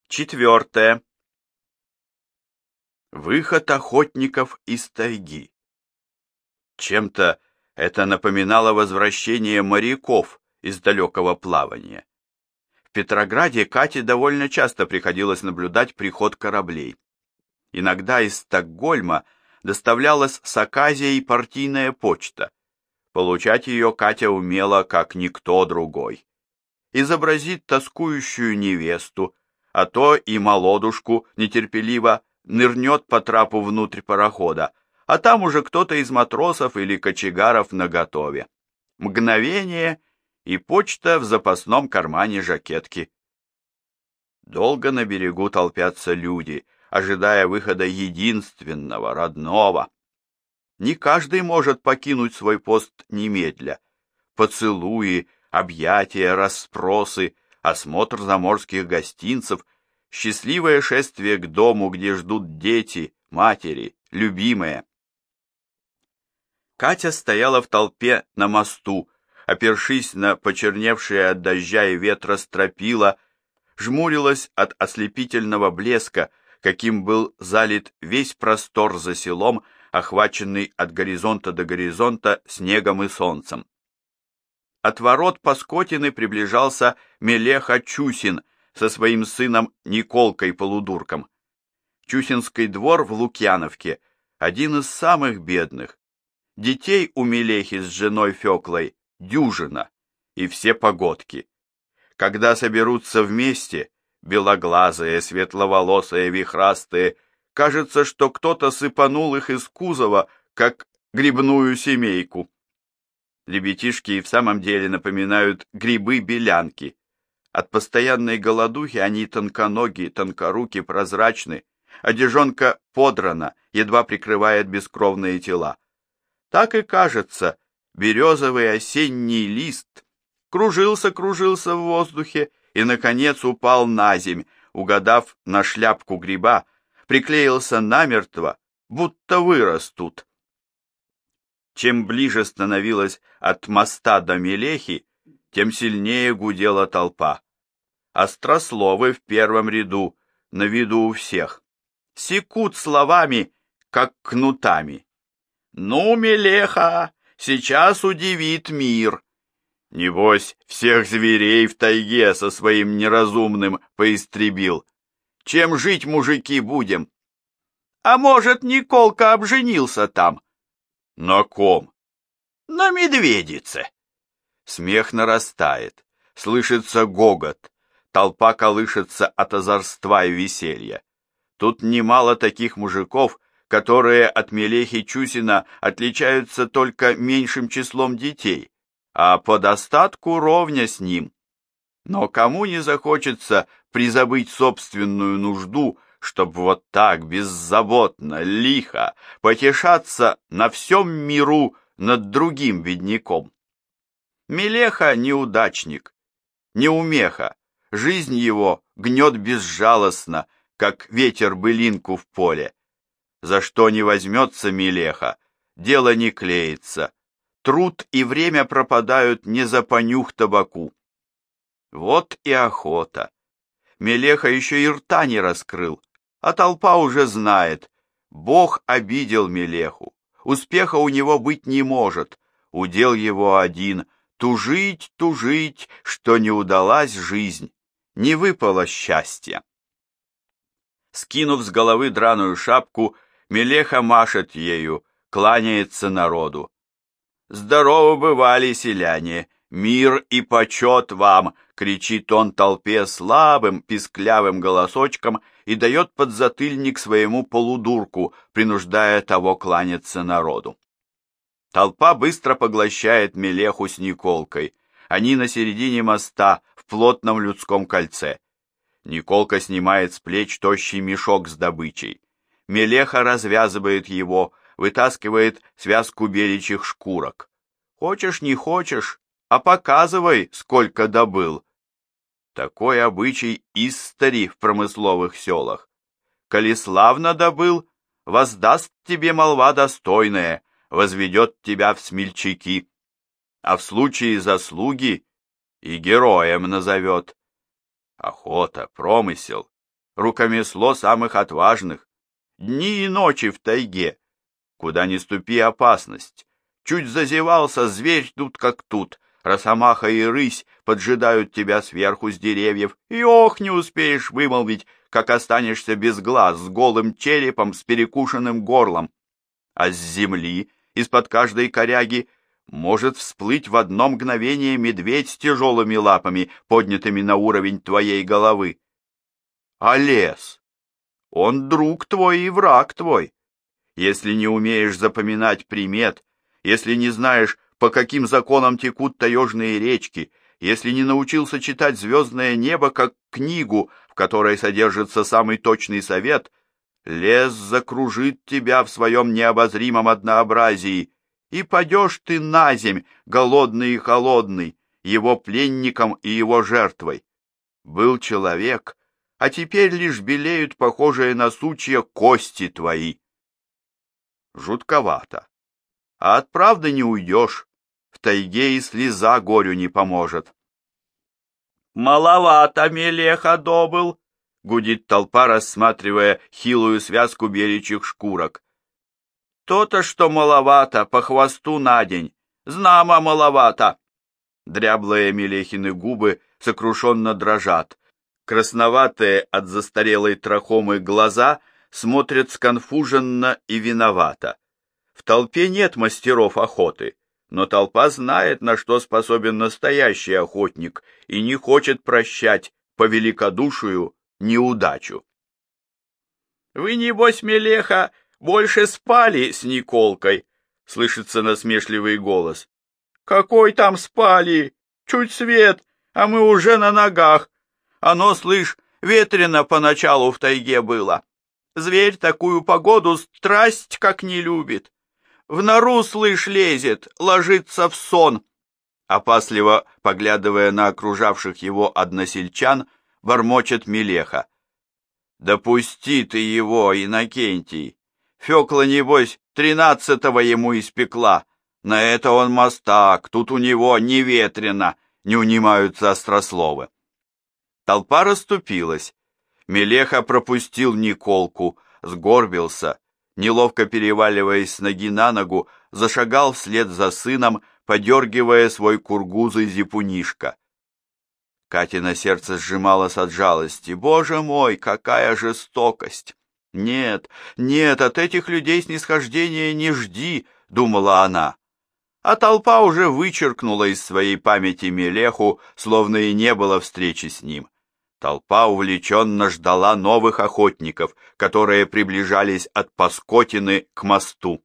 Четвертое. Выход охотников из тайги. Чем-то это напоминало возвращение моряков из далекого плавания. В Петрограде Кате довольно часто приходилось наблюдать приход кораблей. Иногда из Стокгольма доставлялась с Аказией партийная почта. Получать ее Катя умела, как никто другой. Изобразит тоскующую невесту, а то и молодушку нетерпеливо нырнет по трапу внутрь парохода, а там уже кто-то из матросов или кочегаров наготове. Мгновение, и почта в запасном кармане жакетки. Долго на берегу толпятся люди, ожидая выхода единственного, родного. Не каждый может покинуть свой пост немедля. Поцелуи, объятия, расспросы, осмотр заморских гостинцев, счастливое шествие к дому, где ждут дети, матери, любимые. Катя стояла в толпе на мосту, опершись на почерневшие от дождя и ветра стропила, жмурилась от ослепительного блеска, каким был залит весь простор за селом, охваченный от горизонта до горизонта снегом и солнцем. От ворот Паскотины приближался Мелеха Чусин со своим сыном Николкой-полудурком. Чусинский двор в Лукьяновке один из самых бедных. Детей у Мелехи с женой Феклой дюжина, и все погодки. Когда соберутся вместе, белоглазые, светловолосые, вихрастые, кажется, что кто-то сыпанул их из кузова, как грибную семейку. Ребятишки и в самом деле напоминают грибы-белянки. От постоянной голодухи они тонконоги, тонкоруки, прозрачны, одежонка подрана, едва прикрывает бескровные тела. Так и кажется, березовый осенний лист кружился в воздухе и, наконец, упал на земь, угадав на шляпку гриба, приклеился намертво, будто вырос тут. Чем ближе становилась от моста до Мелехи, тем сильнее гудела толпа. Острословы в первом ряду, на виду у всех. Секут словами, как кнутами. «Ну, Мелеха, сейчас удивит мир!» Небось, всех зверей в тайге со своим неразумным поистребил. Чем жить, мужики, будем? А может, Николка обженился там? На ком? На медведице. Смех нарастает, слышится гогот, толпа колышется от озорства и веселья. Тут немало таких мужиков, которые от Мелехи Чусина отличаются только меньшим числом детей, а по достатку ровня с ним. Но кому не захочется призабыть собственную нужду, чтобы вот так беззаботно, лихо потешаться на всем миру над другим бедняком? Мелеха неудачник, неумеха, жизнь его гнет безжалостно, как ветер былинку в поле. За что не возьмется Мелеха, дело не клеится. Труд и время пропадают не за понюх табаку. Вот и охота. Мелеха еще и рта не раскрыл, а толпа уже знает. Бог обидел Мелеху. Успеха у него быть не может. Удел его один — тужить, тужить, что не удалась жизнь, не выпало счастья. Скинув с головы драную шапку, Мелеха машет ею, кланяется народу. «Здорово бывали, селяне! Мир и почет вам!» — кричит он толпе слабым, писклявым голосочком и дает подзатыльник своему полудурку, принуждая того кланяться народу. Толпа быстро поглощает Мелеху с Николкой. Они на середине моста, в плотном людском кольце. Николка снимает с плеч тощий мешок с добычей. Мелеха развязывает его, вытаскивает связку беличьих шкурок. Хочешь, не хочешь, а показывай, сколько добыл. Такой обычай истори в промысловых селах. Коли славно добыл, воздаст тебе молва достойная, возведет тебя в смельчаки, а в случае заслуги и героем назовет. Охота, промысел рукомесло самых отважных. Дни и ночи в тайге. Куда ни ступи, опасность. Чуть зазевался, зверь тут как тут. Росомаха и рысь поджидают тебя сверху с деревьев, и ох, не успеешь вымолвить, как останешься без глаз, с голым черепом, с перекушенным горлом. А с земли, из-под каждой коряги, может всплыть в одно мгновение медведь с тяжелыми лапами, поднятыми на уровень твоей головы. А лес? Он друг твой и враг твой. Если не умеешь запоминать примет, если не знаешь, по каким законам текут таежные речки, если не научился читать звездное небо как книгу, в которой содержится самый точный совет, лес закружит тебя в своем необозримом однообразии, и падешь ты наземь, голодный и холодный, его пленником и его жертвой. Был человек, а теперь лишь белеют похожие на сучья кости твои. Жутковато. А от правды не уйдешь. В тайге и слеза горю не поможет. «Маловато мелеха добыл», — гудит толпа, рассматривая хилую связку беличьих шкурок. «То-то, что маловато, по хвосту на день. Знамо маловато». Дряблые Мелехины губы сокрушенно дрожат. Красноватые от застарелой трахомы глаза смотрят сконфуженно и виновато. В толпе нет мастеров охоты, но толпа знает, на что способен настоящий охотник, и не хочет прощать по великодушию неудачу. «Вы, небось, Мелеха, больше спали с Николкой?» — слышится насмешливый голос. «Какой там спали? Чуть свет, а мы уже на ногах. Оно, слышь, ветрено поначалу в тайге было. Зверь такую погоду страсть как не любит. В нору, слышь, лезет, ложится в сон». Опасливо поглядывая на окружавших его односельчан, бормочет Мелеха. «Да пусти ты его, Иннокентий! Фёкла, небось, 13-го ему испекла. На это он мастак, тут у него не ветрено», — не унимаются острословы. Толпа расступилась. Мелеха пропустил Николку, сгорбился, неловко переваливаясь с ноги на ногу, зашагал вслед за сыном, подергивая свой кургузый зипунишка. Катина сердце сжималось от жалости. «Боже мой, какая жестокость!» «Нет, нет, от этих людей снисхождения не жди», — думала она. А толпа уже вычеркнула из своей памяти Мелеху, словно и не было встречи с ним. Толпа увлеченно ждала новых охотников, которые приближались от Паскотины к мосту.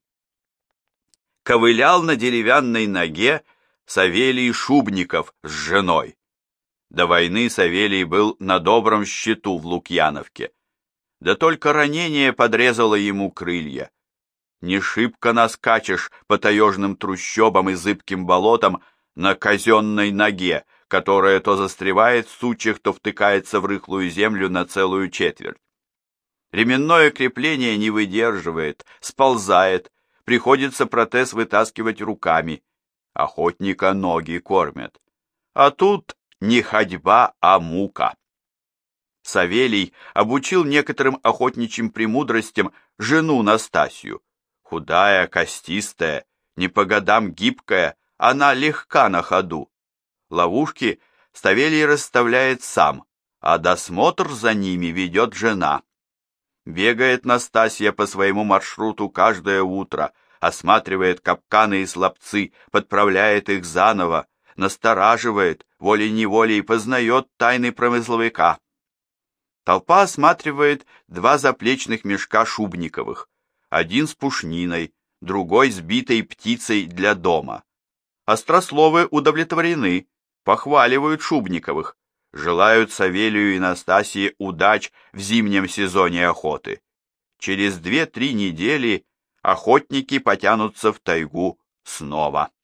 Ковылял на деревянной ноге Савелий Шубников с женой. До войны Савелий был на добром счету в Лукьяновке. Да только ранение подрезало ему крылья. Не шибко наскачешь по таежным трущобам и зыбким болотам на казенной ноге, которая то застревает в сучьях, то втыкается в рыхлую землю на целую четверть. Ременное крепление не выдерживает, сползает, приходится протез вытаскивать руками. Охотника ноги кормят. А тут не ходьба, а мука. Савелий обучил некоторым охотничьим премудростям жену Настасью. Худая, костистая, не по годам гибкая, она легка на ходу. Ловушки Савелий расставляет сам, а досмотр за ними ведет жена. Бегает Настасья по своему маршруту каждое утро, осматривает капканы и слабцы, подправляет их заново, настораживает, волей-неволей познает тайны промысловика. Толпа осматривает два заплечных мешка Шубниковых, один с пушниной, другой с битой птицей для дома. Острословы удовлетворены, похваливают Шубниковых, желают Савелию и Настасье удач в зимнем сезоне охоты. Через 2-3 недели охотники потянутся в тайгу снова.